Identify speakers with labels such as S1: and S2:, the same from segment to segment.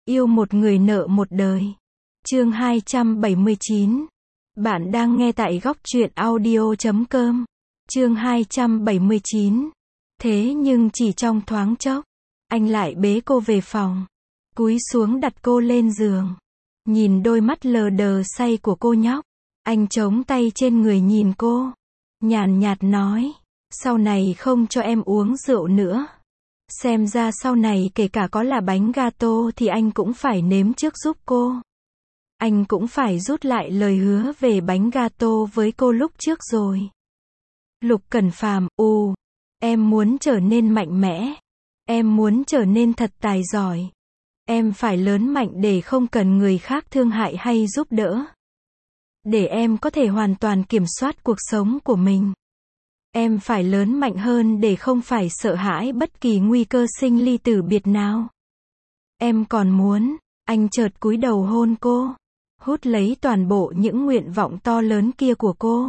S1: Yêu một người nợ một đời. Chương 279. Bạn đang nghe tại góc truyện audio.com. Chương 279. Thế nhưng chỉ trong thoáng chốc, anh lại bế cô về phòng, cúi xuống đặt cô lên giường. Nhìn đôi mắt lờ đờ say của cô nhóc, anh chống tay trên người nhìn cô, nhàn nhạt nói, sau này không cho em uống rượu nữa. Xem ra sau này kể cả có là bánh gato thì anh cũng phải nếm trước giúp cô. Anh cũng phải rút lại lời hứa về bánh gato với cô lúc trước rồi. Lục Cẩn Phàm, em muốn trở nên mạnh mẽ. Em muốn trở nên thật tài giỏi. Em phải lớn mạnh để không cần người khác thương hại hay giúp đỡ. Để em có thể hoàn toàn kiểm soát cuộc sống của mình. Em phải lớn mạnh hơn để không phải sợ hãi bất kỳ nguy cơ sinh ly tử biệt nào. Em còn muốn, anh chợt cúi đầu hôn cô, hút lấy toàn bộ những nguyện vọng to lớn kia của cô.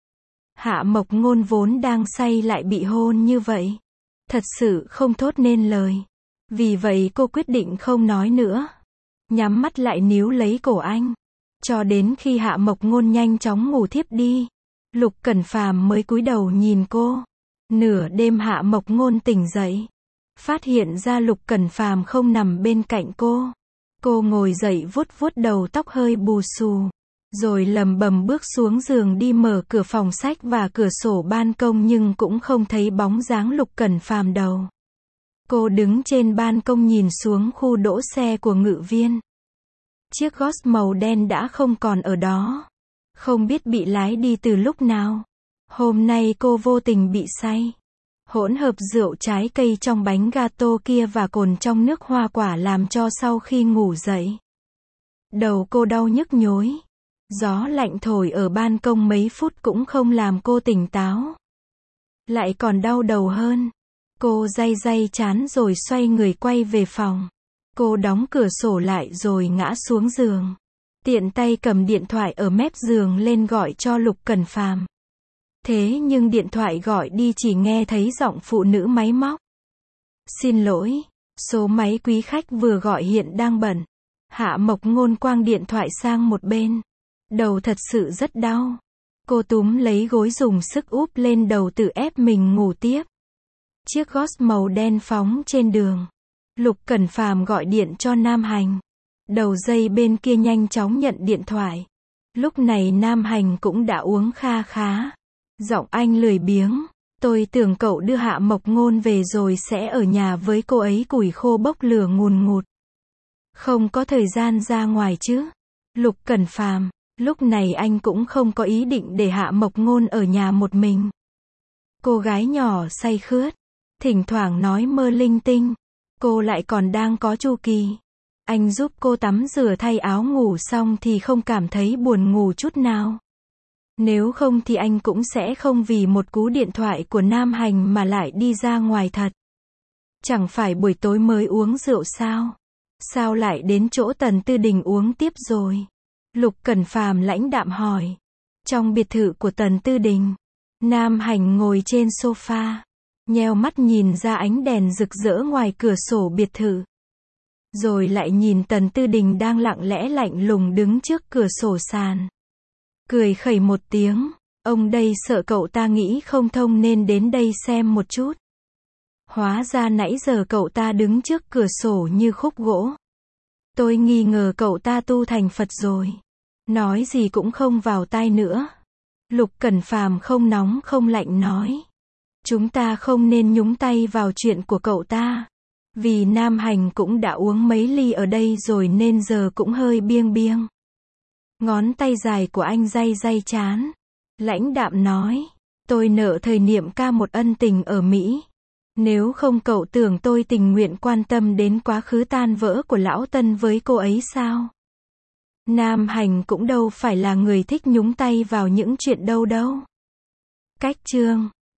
S1: Hạ Mộc Ngôn vốn đang say lại bị hôn như vậy, thật sự không thốt nên lời. Vì vậy cô quyết định không nói nữa, nhắm mắt lại níu lấy cổ anh, cho đến khi Hạ Mộc Ngôn nhanh chóng ngủ thiếp đi. Lục Cẩn Phàm mới cúi đầu nhìn cô. Nửa đêm Hạ Mộc Ngôn tỉnh dậy, phát hiện ra Lục Cẩn Phàm không nằm bên cạnh cô. Cô ngồi dậy vuốt vuốt đầu tóc hơi bù xù, rồi lầm bầm bước xuống giường đi mở cửa phòng sách và cửa sổ ban công nhưng cũng không thấy bóng dáng Lục Cẩn Phàm đâu. Cô đứng trên ban công nhìn xuống khu đỗ xe của Ngự Viên. Chiếc Golf màu đen đã không còn ở đó. Không biết bị lái đi từ lúc nào. Hôm nay cô vô tình bị say. Hỗn hợp rượu trái cây trong bánh gato kia và cồn trong nước hoa quả làm cho sau khi ngủ dậy, đầu cô đau nhức nhối. Gió lạnh thổi ở ban công mấy phút cũng không làm cô tỉnh táo. Lại còn đau đầu hơn. Cô day day chán rồi xoay người quay về phòng. Cô đóng cửa sổ lại rồi ngã xuống giường. Tiện tay cầm điện thoại ở mép giường lên gọi cho Lục Cẩn Phàm. Thế nhưng điện thoại gọi đi chỉ nghe thấy giọng phụ nữ máy móc. Xin lỗi, số máy quý khách vừa gọi hiện đang bận. Hạ Mộc Ngôn quăng điện thoại sang một bên. Đầu thật sự rất đau. Cô túm lấy gối dùng sức úp lên đầu tự ép mình ngủ tiếp. Chiếc Golf màu đen phóng trên đường. Lục Cẩn Phàm gọi điện cho Nam Hành. Đầu dây bên kia nhanh chóng nhận điện thoại. Lúc này Nam Hành cũng đã uống kha khá. Giọng anh lười biếng. Tôi tưởng cậu đưa Hạ Mộc Ngôn về rồi sẽ ở nhà với cô ấy củi khô bốc lửa ngùn ngụt. Không có thời gian ra ngoài chứ. Lục Cẩn Phàm, lúc này anh cũng không có ý định để Hạ Mộc Ngôn ở nhà một mình. Cô gái nhỏ say khướt, thỉnh thoảng nói mơ linh tinh. Cô lại còn đang có chu kỳ. Anh giúp cô tắm rửa thay áo ngủ xong thì không cảm thấy buồn ngủ chút nào. Nếu không thì anh cũng sẽ không vì một cú điện thoại của Nam Hành mà lại đi ra ngoài thật. Chẳng phải buổi tối mới uống rượu sao? Sao lại đến chỗ Tần Tư Đình uống tiếp rồi? Lục Cẩn Phàm lãnh đạm hỏi. Trong biệt thự của Tần Tư Đình, Nam Hành ngồi trên sofa, nheo mắt nhìn ra ánh đèn rực rỡ ngoài cửa sổ biệt thự. Rồi lại nhìn Tần Tư Đình đang lặng lẽ lạnh lùng đứng trước cửa sổ sàn. Cười khẩy một tiếng, ông đây sợ cậu ta nghĩ không thông nên đến đây xem một chút. Hóa ra nãy giờ cậu ta đứng trước cửa sổ như khúc gỗ. Tôi nghi ngờ cậu ta tu thành Phật rồi. Nói gì cũng không vào tai nữa. Lục Cẩn Phàm không nóng không lạnh nói. Chúng ta không nên nhúng tay vào chuyện của cậu ta. Vì Nam Hành cũng đã uống mấy ly ở đây rồi nên giờ cũng hơi biêng biêng. Ngón tay dài của anh day day chán. Lãnh đạm nói. Tôi nợ thời niệm ca một ân tình ở Mỹ. Nếu không cậu tưởng tôi tình nguyện quan tâm đến quá khứ tan vỡ của lão Tân với cô ấy sao? Nam Hành cũng đâu phải là người thích nhúng tay vào những chuyện đâu. Cách chương